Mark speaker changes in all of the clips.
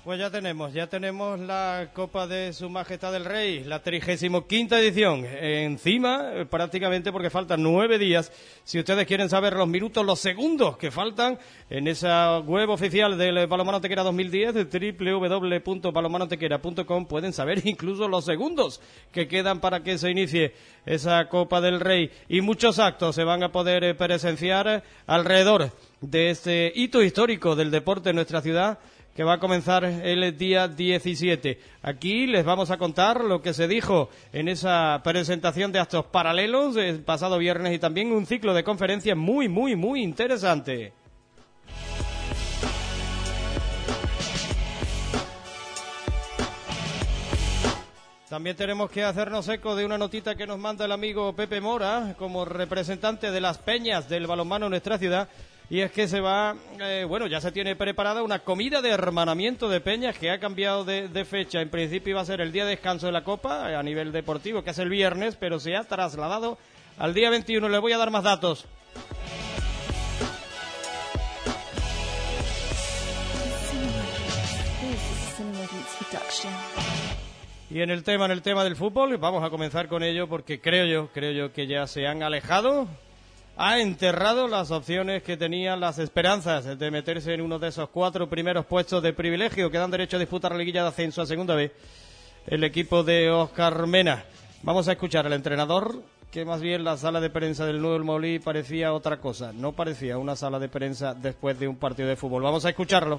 Speaker 1: Pues ya tenemos la Copa de Su Majestad el Rey, la 35ª edición, encima prácticamente porque faltan 9 días. Si ustedes quieren saber los minutos, los segundos que faltan en esa web oficial del Balonmano Antequera 2010, www.balonmanoantequera.com, pueden saber incluso los segundos que quedan para que se inicie esa Copa del Rey. Y muchos actos se van a poder presenciar alrededor de este hito histórico del deporte en nuestra ciudad, que va a comenzar el día 17. Aquí les vamos a contar lo que se dijo en esa presentación de actos paralelos el pasado viernes y también un ciclo de conferencias muy interesante. También tenemos que hacernos eco de una notita que nos manda el amigo Pepe Mora como representante de las peñas del balonmano en nuestra ciudad. Y es que se va, ya se tiene preparada una comida de hermanamiento de peñas que ha cambiado de fecha. En principio iba a ser el día de descanso de la Copa a nivel deportivo, que es el viernes, pero se ha trasladado al día 21. Les voy a dar más datos. Y en el tema del fútbol, vamos a comenzar con ello porque creo yo que ya se han alejado. Ha enterrado las opciones que tenían, las esperanzas de meterse en uno de esos 4 primeros puestos de privilegio que dan derecho a disputar la liguilla de ascenso a segunda vez el equipo de Óscar Mena. Vamos a escuchar al entrenador, que más bien la sala de prensa del Nuevo Molí parecía otra cosa, no parecía una sala de prensa después de un partido de fútbol. Vamos a escucharlo.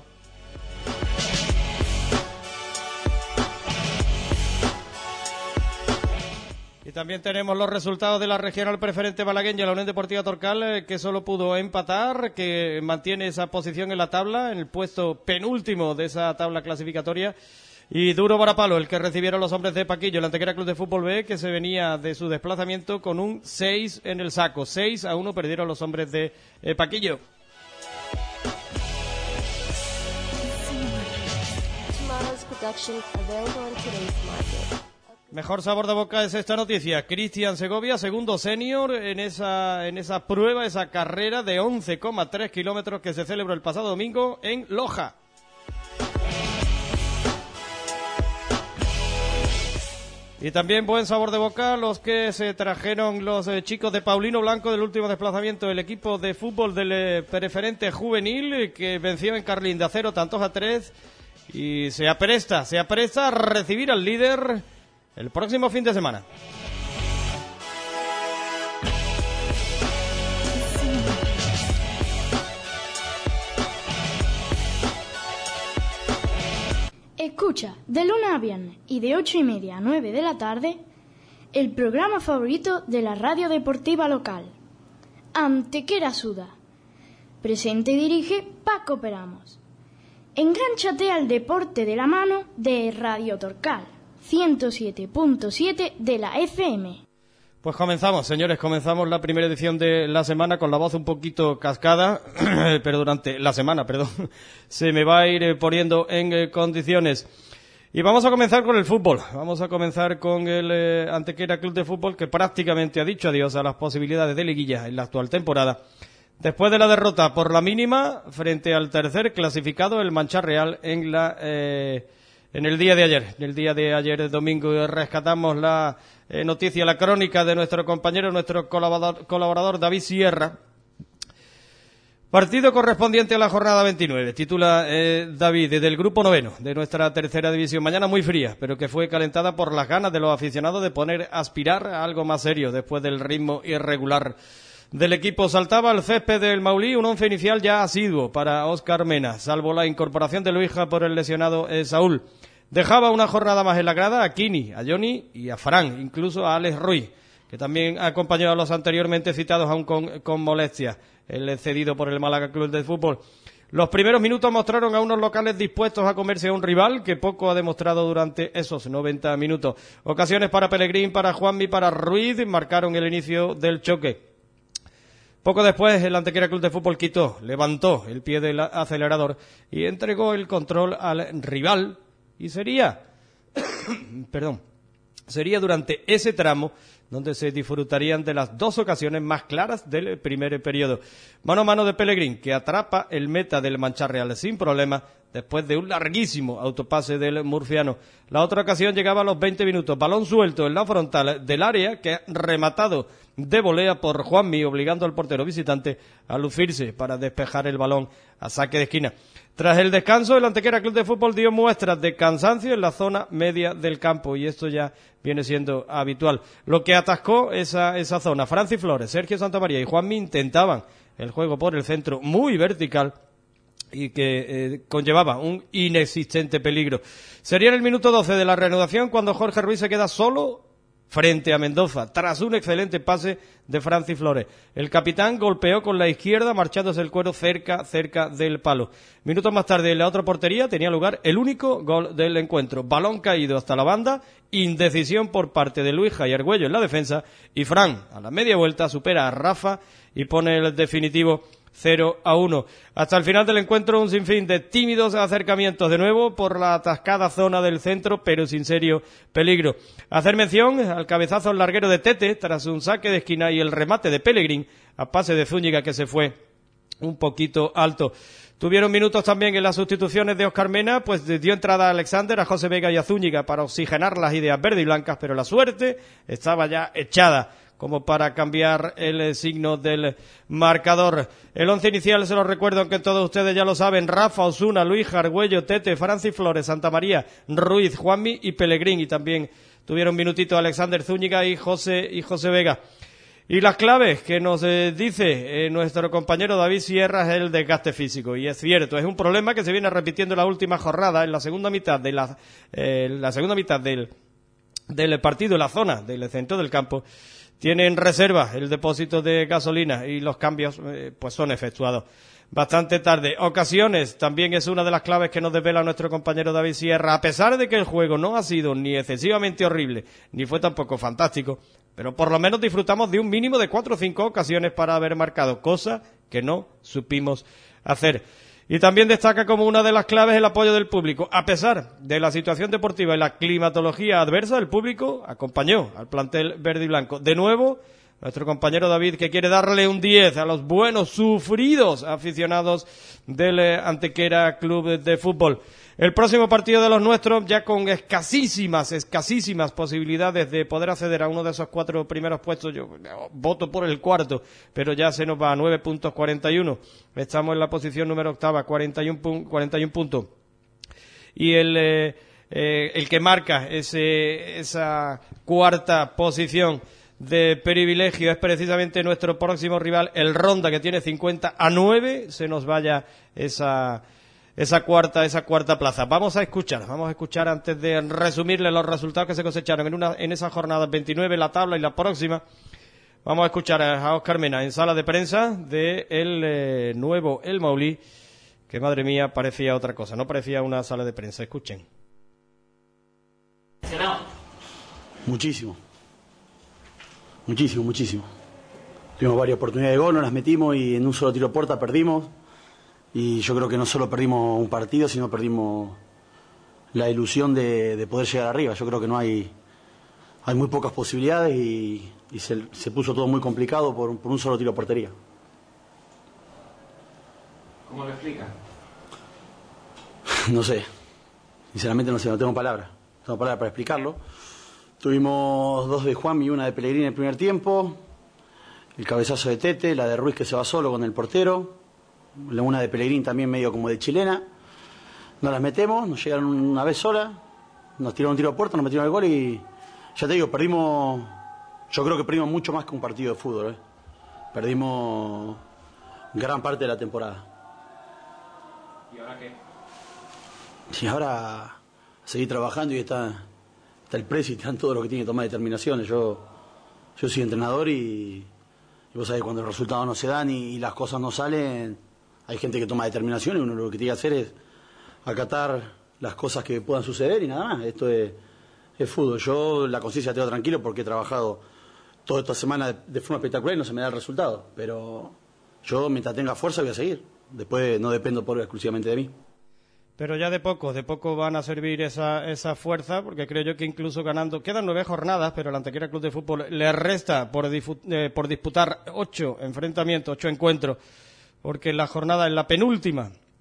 Speaker 1: También tenemos los resultados de la regional preferente malagueña, la Unión Deportiva Torcal, que solo pudo empatar, que mantiene esa posición en la tabla, en el puesto penúltimo de esa tabla clasificatoria. Y duro varapalo el que recibieron los hombres de Paquillo, el Antequera Club de Fútbol B, que se venía de su desplazamiento con un 6 en el saco. 6-1 perdieron los hombres de Paquillo. Mejor sabor de boca es esta noticia. Cristian Segovia, segundo senior en esa prueba, esa carrera de 11,3 kilómetros que se celebró el pasado domingo en Loja. Y también buen sabor de boca los que se trajeron los chicos de Paulino Blanco del último desplazamiento, el equipo de fútbol del preferente juvenil que venció en Carlín de 0-3 y se apresta a recibir al líder el próximo fin de semana.
Speaker 2: Escucha de lunes a viernes y de 8:30 a 9 de la tarde el programa favorito de la radio deportiva local, Antequera Suda. Presente y dirige Paco Peramos. Engánchate al deporte de la mano de Radio Torcal 107.7 de la FM.
Speaker 1: Pues comenzamos, señores, la primera edición de la semana con la voz un poquito cascada, pero durante la semana, se me va a ir poniendo en condiciones. Y vamos a comenzar con el fútbol, vamos a comenzar con el Antequera Club de Fútbol, que prácticamente ha dicho adiós a las posibilidades de liguilla en la actual temporada, después de la derrota por la mínima frente al tercer clasificado, el Mancha Real, en el día de ayer. En el día de ayer, domingo, rescatamos la noticia, la crónica de nuestro compañero, nuestro colaborador David Sierra. Partido correspondiente a la jornada 29. Titula David, desde el grupo noveno de nuestra tercera división. Mañana muy fría, pero que fue calentada por las ganas de los aficionados de aspirar a algo más serio después del ritmo irregular del equipo. Saltaba al césped del Maulí un once inicial ya asiduo para Óscar Mena, salvo la incorporación de Luija por el lesionado Saúl. Dejaba una jornada más en la grada a Kini, a Johnny y a Fran, incluso a Alex Ruiz, que también ha acompañado a los anteriormente citados aún con molestias, el cedido por el Málaga Club de Fútbol. Los primeros minutos mostraron a unos locales dispuestos a comerse a un rival que poco ha demostrado durante esos 90 minutos. Ocasiones para Pellegrín, para Juanmi, para Ruiz marcaron el inicio del choque. Poco después, el Antequera Club de Fútbol levantó el pie del acelerador y entregó el control al rival. Y sería durante ese tramo donde se disfrutarían de las dos ocasiones más claras del primer periodo. Mano a mano de Pellegrín, que atrapa el meta del Mancha Real sin problema, después de un larguísimo autopase del murciano. La otra ocasión llegaba a los 20 minutos, balón suelto en la frontal del área, que ha rematado de volea por Juanmi, obligando al portero visitante a lucirse para despejar el balón a saque de esquina. Tras el descanso, el Antequera Club de Fútbol dio muestras de cansancio en la zona media del campo, y esto ya viene siendo habitual. Lo que atascó esa zona, Francis Flores, Sergio Santamaría y Juanmi intentaban el juego por el centro muy vertical y que conllevaba un inexistente peligro. Sería en el minuto 12 de la reanudación cuando Jorge Ruiz se queda solo frente a Mendoza, tras un excelente pase de Francis Flores. El capitán golpeó con la izquierda, marchándose el cuero cerca del palo. Minutos más tarde, en la otra portería, tenía lugar el único gol del encuentro. Balón caído hasta la banda, indecisión por parte de Luija y Argüello en la defensa, y Fran, a la media vuelta, supera a Rafa y pone el definitivo 0-1. Hasta el final del encuentro, un sinfín de tímidos acercamientos de nuevo por la atascada zona del centro, pero sin serio peligro. Hacer mención al cabezazo al larguero de Tete tras un saque de esquina y el remate de Pellegrín a pase de Zúñiga, que se fue un poquito alto. Tuvieron minutos también en las sustituciones de Óscar Mena, pues dio entrada a Alexander, a José Vega y a Zúñiga para oxigenar las ideas verde y blancas, pero la suerte estaba ya echada como para cambiar el signo del marcador. El once inicial se lo recuerdo, aunque todos ustedes ya lo saben: Rafa, Osuna, Luis, Argüello, Tete, Francis Flores, Santamaría, Ruiz, Juanmi y Pellegrín, y también tuvieron minutito Alexander, Zúñiga y José Vega. Y las claves que nos dice nuestro compañero David Sierra es el desgaste físico, y es cierto, es un problema que se viene repitiendo en la última jornada, en la segunda mitad del partido, en la zona del centro del campo. Tienen reserva el depósito de gasolina y los cambios pues son efectuados bastante tarde. Ocasiones también es una de las claves que nos desvela nuestro compañero David Sierra. A pesar de que el juego no ha sido ni excesivamente horrible, ni fue tampoco fantástico, pero por lo menos disfrutamos de un mínimo de 4 o 5 ocasiones para haber marcado, cosa que no supimos hacer. Y también destaca como una de las claves el apoyo del público. A pesar de la situación deportiva y la climatología adversa, el público acompañó al plantel verde y blanco. De nuevo, nuestro compañero David, que quiere darle un 10 a los buenos, sufridos aficionados del Antequera Club de Fútbol. El próximo partido de los nuestros, ya con escasísimas posibilidades de poder acceder a uno de esos 4 primeros puestos. Yo voto por el cuarto, pero ya se nos va a 9 puntos 41. Estamos en la posición número octava, 41 puntos. Y el que marca esa cuarta posición de privilegio es precisamente nuestro próximo rival, el Ronda, que tiene 50 a 9. Se nos vaya esa cuarta plaza. Vamos a escuchar antes de resumirle los resultados que se cosecharon en esa jornada 29, la tabla y la próxima. Vamos a escuchar a Óscar Mena en sala de prensa de el nuevo El Maulí, que madre mía, parecía otra cosa, no parecía una sala de prensa. Escuchen.
Speaker 3: Muchísimo. Tuvimos varias oportunidades de gol, no las metimos y en un solo tiro a puerta perdimos. Y yo creo que no solo perdimos un partido, sino perdimos la ilusión de poder llegar arriba. Yo creo que hay muy pocas posibilidades y se puso todo muy complicado por un solo tiro a portería.
Speaker 4: ¿Cómo lo explica?
Speaker 3: No sé, sinceramente no sé, no tengo palabras para explicarlo. Tuvimos 2 de Juanmi y una de Pellegrín en el primer tiempo, el cabezazo de Tete, la de Ruiz que se va solo con el portero, una de Pellegrín también medio como de chilena. No las metemos, nos llegaron una vez sola, nos tiraron un tiro a puerta, nos metieron el gol y ya te digo, yo creo que perdimos mucho más que un partido de fútbol, Perdimos gran parte de la temporada.
Speaker 4: ¿Y ahora qué?
Speaker 3: Y ahora seguir trabajando y está el precio y están todos los que tienen que tomar determinaciones. Yo soy entrenador y vos sabés, cuando los resultados no se dan y las cosas no salen, hay gente que toma determinaciones y uno lo que tiene que hacer es acatar las cosas que puedan suceder y nada más. Esto es fútbol. Yo la conciencia la tengo tranquilo porque he trabajado toda esta semana de forma espectacular y no se me da el resultado. Pero yo, mientras tenga fuerza, voy a seguir. Después no dependo exclusivamente de mí.
Speaker 1: Pero ya de poco van a servir esa fuerza, porque creo yo que incluso ganando, quedan 9 jornadas, pero el Antequera Club de Fútbol le resta por disputar 8 enfrentamientos, 8 encuentros, porque en la penúltima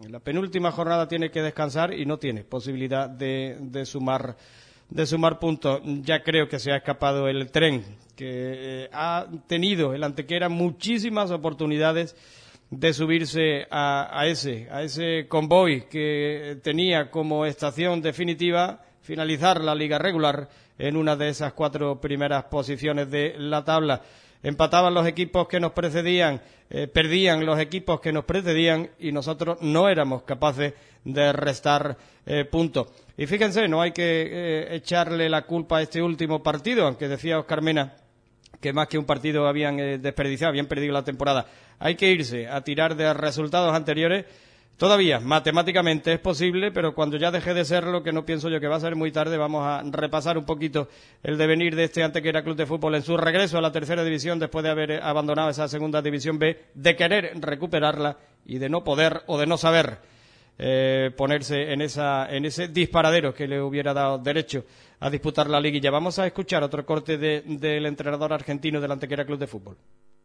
Speaker 1: En la penúltima jornada tiene que descansar y no tiene posibilidad de sumar puntos. Ya creo que se ha escapado el tren, que ha tenido el Antequera muchísimas oportunidades de subirse a ese convoy que tenía como estación definitiva finalizar la liga regular en una de esas 4 primeras posiciones de la tabla. Empataban los equipos que nos precedían, perdían los equipos que nos precedían y nosotros no éramos capaces de restar puntos. Y fíjense, no hay que echarle la culpa a este último partido, aunque decía Óscar Mena que más que un partido habían desperdiciado, habían perdido la temporada. Hay que irse a tirar de resultados anteriores. Todavía, matemáticamente es posible, pero cuando ya deje de serlo, que no pienso yo que va a ser muy tarde, vamos a repasar un poquito el devenir de este Antequera Club de Fútbol en su regreso a la tercera división después de haber abandonado esa segunda división B, de querer recuperarla y de no poder o de no saber ponerse en ese disparadero que le hubiera dado derecho a disputar la liguilla. Vamos a escuchar otro corte del entrenador argentino del Antequera Club de Fútbol.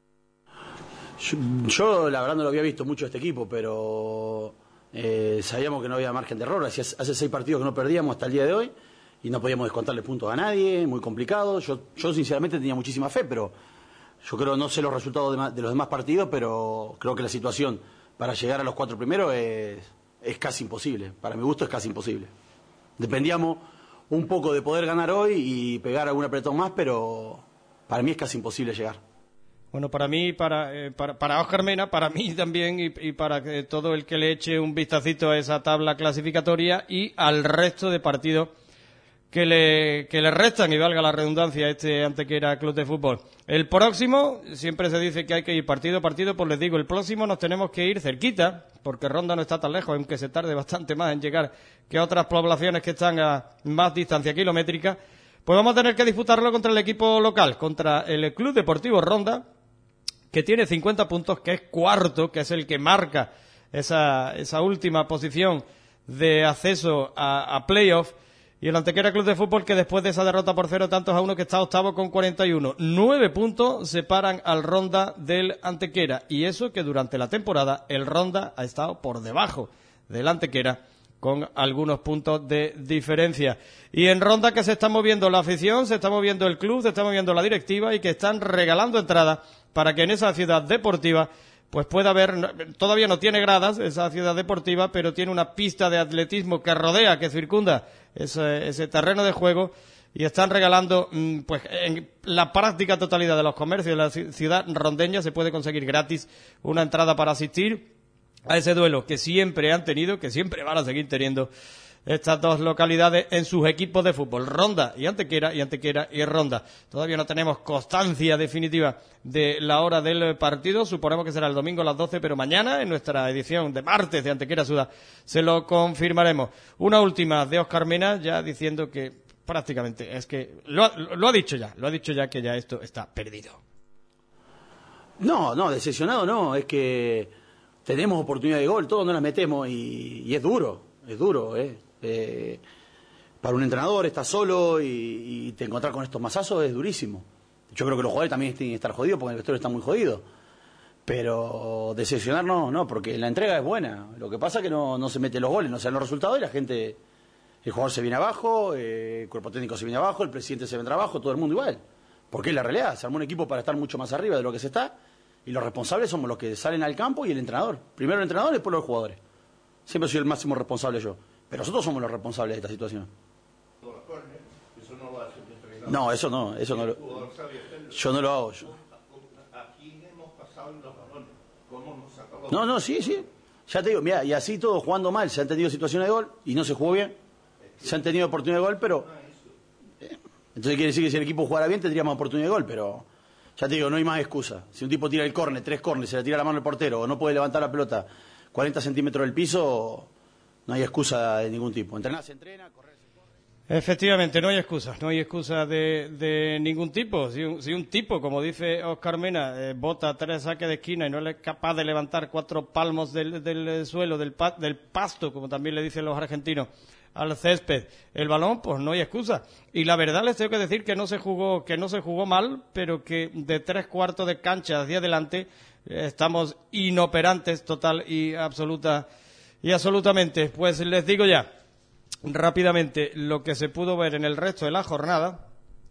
Speaker 3: Yo la verdad no lo había visto mucho este equipo, pero sabíamos que no había margen de error. Hace 6 partidos que no perdíamos hasta el día de hoy y no podíamos descontarle puntos a nadie, muy complicado. Yo sinceramente tenía muchísima fe, pero yo creo, no sé los resultados de los demás partidos, pero creo que la situación para llegar a los 4 primeros es casi imposible. Para mi gusto es casi imposible. Dependíamos un poco de poder ganar hoy y pegar algún apretón más, pero para mí es casi imposible llegar.
Speaker 1: Bueno, para mí, para Óscar Mena, para mí también y para todo el que le eche un vistacito a esa tabla clasificatoria y al resto de partidos que le restan, y valga la redundancia, a este Antequera Club de Fútbol. El próximo, siempre se dice que hay que ir partido a partido, pues les digo, el próximo nos tenemos que ir cerquita, porque Ronda no está tan lejos, aunque se tarde bastante más en llegar que otras poblaciones que están a más distancia kilométrica. Pues vamos a tener que disputarlo contra el equipo local, contra el Club Deportivo Ronda, que tiene 50 puntos, que es cuarto, que es el que marca esa última posición de acceso a playoff, y el Antequera Club de Fútbol, que después de esa derrota por 0-1, que está octavo con 41. 9 puntos separan al Ronda del Antequera, y eso que durante la temporada el Ronda ha estado por debajo del Antequera con algunos puntos de diferencia. Y en Ronda que se está moviendo la afición, se está moviendo el club, se está moviendo la directiva y que están regalando entradas para que en esa ciudad deportiva pues pueda haber, todavía no tiene gradas esa ciudad deportiva, pero tiene una pista de atletismo que rodea, que circunda ese terreno de juego, y están regalando, pues en la práctica totalidad de los comercios de la ciudad rondeña se puede conseguir gratis una entrada para asistir a ese duelo que siempre han tenido, que siempre van a seguir teniendo estas dos localidades en sus equipos de fútbol, Ronda y Antequera y Ronda. Todavía no tenemos constancia definitiva de la hora del partido, suponemos que será el domingo a las 12, pero mañana en nuestra edición de martes de Antequera Suda se lo confirmaremos. Una última de Óscar Mena, ya diciendo que prácticamente es que lo ha dicho ya que ya esto está perdido.
Speaker 3: No, decepcionado no, es que tenemos oportunidad de gol, todos no las metemos y es duro, para un entrenador estar solo y te encontrar con estos mazazos es durísimo. Yo creo que los jugadores también tienen que estar jodidos porque el vestuario está muy jodido, pero decepcionar no, porque la entrega es buena. Lo que pasa es que no se meten los goles, no se dan los resultados y la gente, el jugador se viene abajo, el cuerpo técnico se viene abajo, el presidente se vendrá abajo, todo el mundo igual, porque es la realidad. Se armó un equipo para estar mucho más arriba de lo que se está y los responsables somos los que salen al campo y el entrenador. Primero el entrenador y después los jugadores. Siempre soy el máximo responsable yo. Pero nosotros somos los responsables de esta situación. No, eso no lo, yo no lo hago. No, sí. Ya te digo, mira, y así todo jugando mal, se han tenido situaciones de gol y no se jugó bien. Se han tenido oportunidad de gol, pero entonces quiere decir que si el equipo jugara bien tendría más oportunidad de gol, pero ya te digo, no hay más excusa. Si un tipo tira el córner, 3 córneres, se le tira la mano al portero o no puede levantar la pelota 40 centímetros del piso, no hay excusa de ningún tipo. Entrenar se entrena, correr se corre.
Speaker 1: Efectivamente, no hay excusa de ningún tipo. Si un tipo, como dice Óscar Mena, bota 3 saques de esquina y no es capaz de levantar 4 palmos del suelo, del pasto, como también le dicen los argentinos, al césped, el balón, pues no hay excusa. Y la verdad les tengo que decir que no se jugó mal, pero que de 3/4 de cancha hacia adelante estamos inoperantes total y absolutamente. Y absolutamente, pues les digo ya rápidamente lo que se pudo ver en el resto de la jornada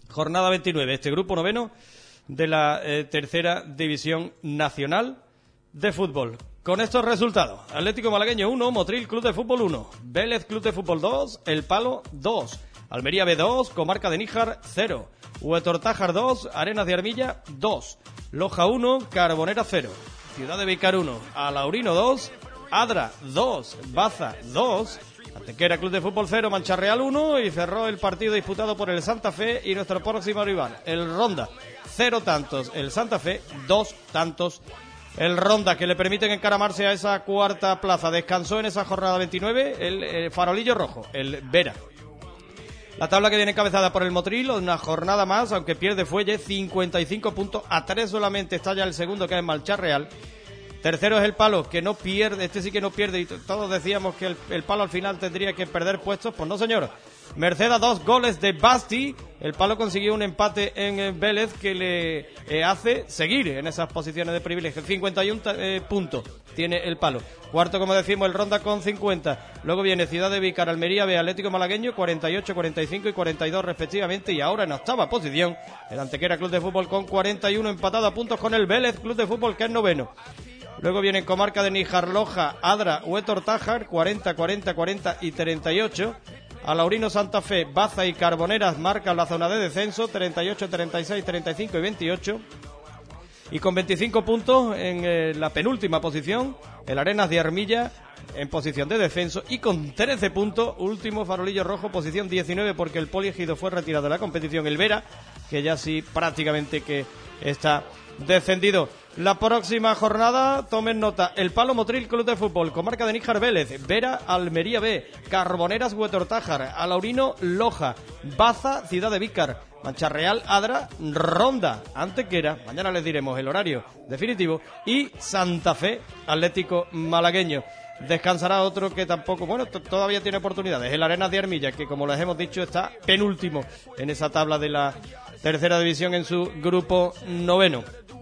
Speaker 1: 29, este grupo noveno de la tercera división nacional de fútbol. Con estos resultados: Atlético Malagueño 1, Motril Club de Fútbol 1, Vélez Club de Fútbol 2, El Palo 2, Almería B 2, Comarca de Níjar 0, Huetortájar 2, Arenas de Armilla 2, Loja 1, Carbonera 0, Ciudad de Vícar 1, Alaurino 2, Adra 2, Baza 2, Antequera Club de Fútbol 0, Mancha Real 1, y cerró el partido disputado por el Santa Fe y nuestro próximo rival, el Ronda. 0 tantos el Santa Fe, 2 tantos el Ronda, que le permiten encaramarse a esa cuarta plaza. Descansó en esa jornada 29 el farolillo rojo, el Vera. La tabla que viene encabezada por el Motril, una jornada más, aunque pierde fuelle, 55 puntos, a 3 solamente está ya el segundo, que es Mancha Real. Tercero es el Palo, que no pierde, este sí que no pierde, y todos decíamos que el Palo al final tendría que perder puestos. Pues no, señor. Merced a 2 goles de Basti, el Palo consiguió un empate en Vélez que le hace seguir en esas posiciones de privilegio. 51 puntos tiene el Palo. Cuarto, como decimos, el Ronda con 50. Luego viene Ciudad de Vícar, Almería B, Atlético Malagueño, 48, 45 y 42 respectivamente. Y ahora en octava posición, el Antequera Club de Fútbol con 41, empatado a puntos con el Vélez Club de Fútbol, que es noveno. Luego viene Comarca de Níjar, Loja, Adra, Huetortájar, 40, 40, 40 y 38. Alaurino, Santa Fe, Baza y Carboneras marcan la zona de descenso, 38, 36, 35 y 28. Y con 25 puntos en la penúltima posición, el Arenas de Armilla en posición de descenso. Y con 13 puntos, último farolillo rojo, posición 19, porque el Poliegido fue retirado de la competición, el Vera, que ya sí prácticamente que está descendido. La próxima jornada, tomen nota: El Palo, Motril Club de Fútbol, Comarca de Níjar, Vélez, Vera, Almería B, Carboneras, Huetortájar, Alaurino, Loja, Baza, Ciudad de Vícar, Mancha Real, Adra, Ronda, Antequera, mañana les diremos el horario definitivo, y Santa Fe, Atlético Malagueño. Descansará otro que tampoco, bueno, todavía tiene oportunidades, el Arenas de Armilla, que como les hemos dicho está penúltimo en esa tabla de la tercera división en su grupo noveno.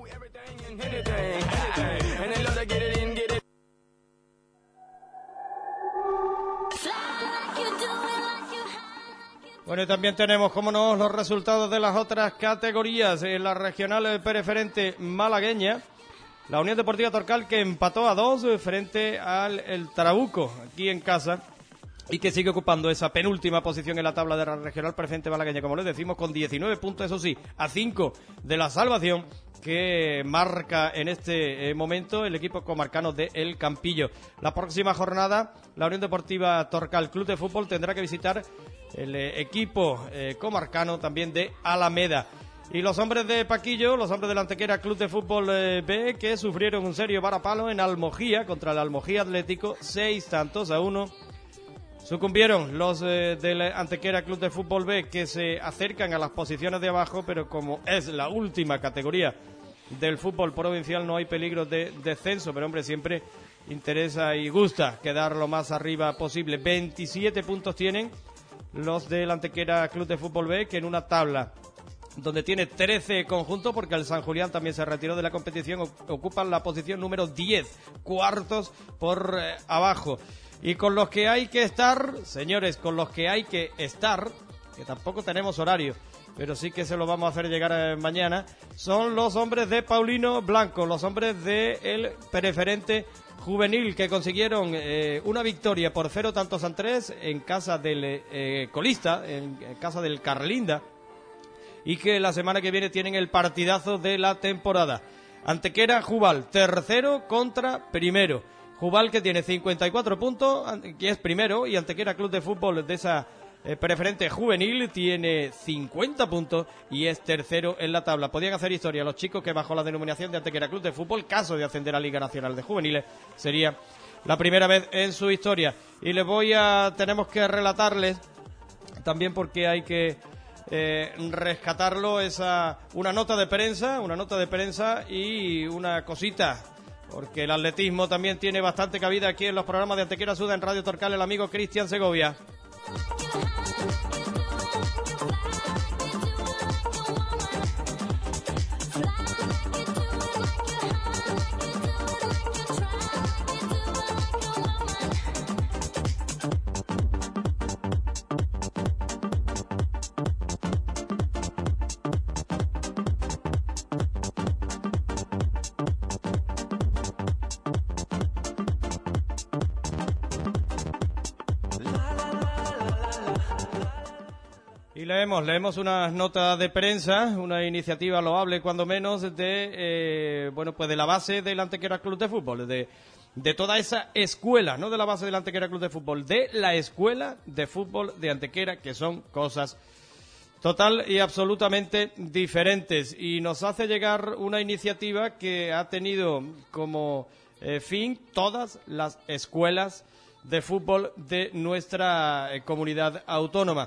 Speaker 1: Bueno, y también tenemos, como no, los resultados de las otras categorías. En la regional preferente malagueña, la Unión Deportiva Torcal, que empató a 2 frente al el Trabuco, aquí en casa, y que sigue ocupando esa penúltima posición en la tabla de la regional preferente malagueña, como les decimos, con 19 puntos, eso sí, a 5 de la salvación que marca en este momento el equipo comarcano de El Campillo. La próxima jornada, la Unión Deportiva Torcal Club de Fútbol tendrá que visitar el equipo comarcano también de Alameda. Y los hombres de Paquillo, los hombres de la Antequera Club de Fútbol B, que sufrieron un serio varapalo en Almojía contra el Almojía Atlético, 6-1. Sucumbieron los del Antequera Club de Fútbol B, que se acercan a las posiciones de abajo, pero como es la última categoría del fútbol provincial no hay peligro de descenso, pero hombre, siempre interesa y gusta quedar lo más arriba posible. 27 puntos tienen los del Antequera Club de Fútbol B, que en una tabla donde tiene 13 conjuntos, porque el San Julián también se retiró de la competición, ocupan la posición número 10, cuartos por abajo. Y con los que hay que estar, señores, con los que hay que estar, que tampoco tenemos horario, pero sí que se lo vamos a hacer llegar mañana, son los hombres de Paulino Blanco, los hombres del preferente juvenil, que consiguieron una victoria por 0-3 en casa del colista, en casa del Carlinda, y que la semana que viene tienen el partidazo de la temporada. Antequera Jubal, tercero contra primero. Jubal, que tiene 54 puntos, que es primero, y Antequera Club de Fútbol de esa preferente juvenil tiene 50 puntos y es tercero en la tabla. Podían hacer historia los chicos que bajo la denominación de Antequera Club de Fútbol, caso de ascender a Liga Nacional de Juveniles, sería la primera vez en su historia. Y tenemos que relatarles, también porque hay que rescatarlo, una nota de prensa y una cosita, porque el atletismo también tiene bastante cabida aquí en los programas de Antequera Suda en Radio Torcal, el amigo Cristian Segovia. Y leemos unas notas de prensa, una iniciativa loable cuando menos de, pues de la base del Antequera Club de Fútbol, de toda esa escuela, no de la base del Antequera Club de Fútbol, de la escuela de fútbol de Antequera, que son cosas total y absolutamente diferentes. Y nos hace llegar una iniciativa que ha tenido como fin todas las escuelas de fútbol de nuestra comunidad autónoma.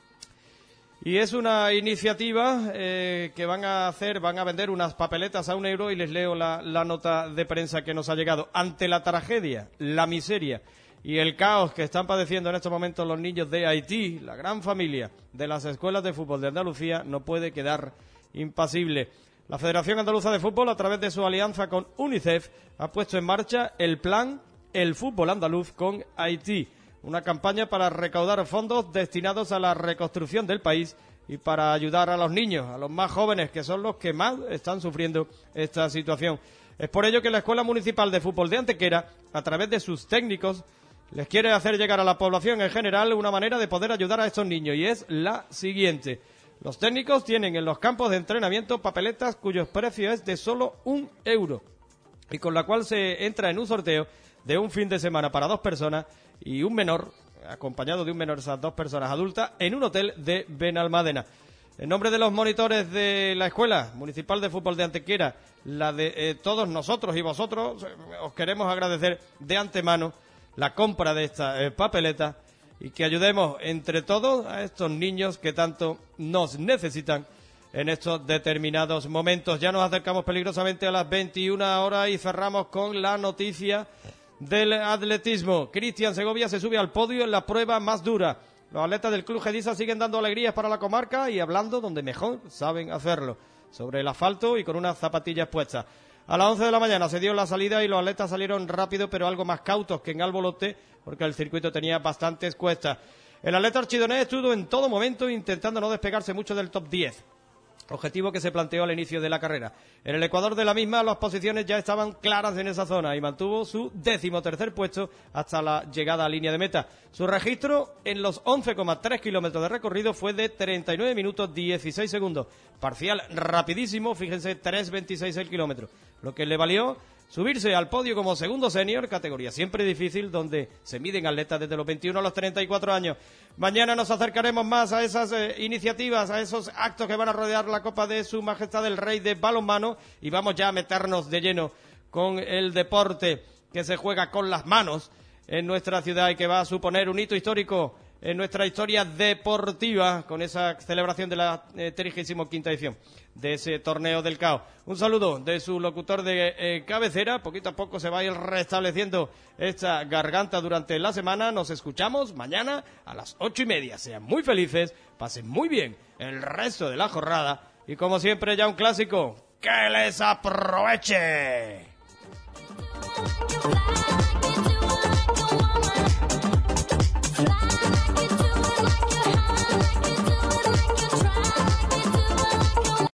Speaker 1: Y es una iniciativa que van a vender unas papeletas a €1 y les leo la nota de prensa que nos ha llegado. Ante la tragedia, la miseria y el caos que están padeciendo en estos momentos los niños de Haití, la gran familia de las escuelas de fútbol de Andalucía no puede quedar impasible. La Federación Andaluza de Fútbol, a través de su alianza con UNICEF, ha puesto en marcha el plan El Fútbol Andaluz con Haití, una campaña para recaudar fondos destinados a la reconstrucción del país y para ayudar a los niños, a los más jóvenes, que son los que más están sufriendo esta situación. Es por ello que la Escuela Municipal de Fútbol de Antequera, a través de sus técnicos, les quiere hacer llegar a la población en general una manera de poder ayudar a estos niños, y es la siguiente. Los técnicos tienen en los campos de entrenamiento papeletas cuyos precios es de solo €1, y con la cual se entra en un sorteo de un fin de semana para 2 personas y un menor, acompañado de un menor, esas 2 personas adultas, en un hotel de Benalmádena. En nombre de los monitores de la Escuela Municipal de Fútbol de Antequera, la de todos nosotros y vosotros, os queremos agradecer de antemano la compra de esta papeleta y que ayudemos entre todos a estos niños que tanto nos necesitan en estos determinados momentos. Ya nos acercamos peligrosamente a las 21 horas y cerramos con la noticia del atletismo. Cristian Segovia se sube al podio en la prueba más dura. Los atletas del Club Gedisa siguen dando alegrías para la comarca y hablando donde mejor saben hacerlo, sobre el asfalto y con unas zapatillas puestas. A las 11 de la mañana se dio la salida y los atletas salieron rápido, pero algo más cautos que en Albolote, porque el circuito tenía bastantes cuestas. El atleta archidonés estuvo en todo momento intentando no despegarse mucho del top 10. Objetivo que se planteó al inicio de la carrera. En el ecuador de la misma, las posiciones ya estaban claras en esa zona y mantuvo su 13º puesto hasta la llegada a línea de meta. Su registro en los 11,3 kilómetros de recorrido fue de 39 minutos 16 segundos. Parcial rapidísimo, fíjense, 3.26 el kilómetro, lo que le valió subirse al podio como segundo senior, categoría siempre difícil, donde se miden atletas desde los 21 a los 34 años. Mañana nos acercaremos más a esas iniciativas, a esos actos que van a rodear la Copa de Su Majestad el Rey de balonmano, y vamos ya a meternos de lleno con el deporte que se juega con las manos en nuestra ciudad y que va a suponer un hito histórico en nuestra historia deportiva con esa celebración de la 35ª edición de ese torneo del CAO. Un saludo de su locutor de cabecera. Poquito a poco se va a ir restableciendo esta garganta durante la semana. Nos escuchamos mañana a las 8:30. Sean muy felices, pasen muy bien el resto de la jornada y, como siempre, ya un clásico, ¡que les aproveche!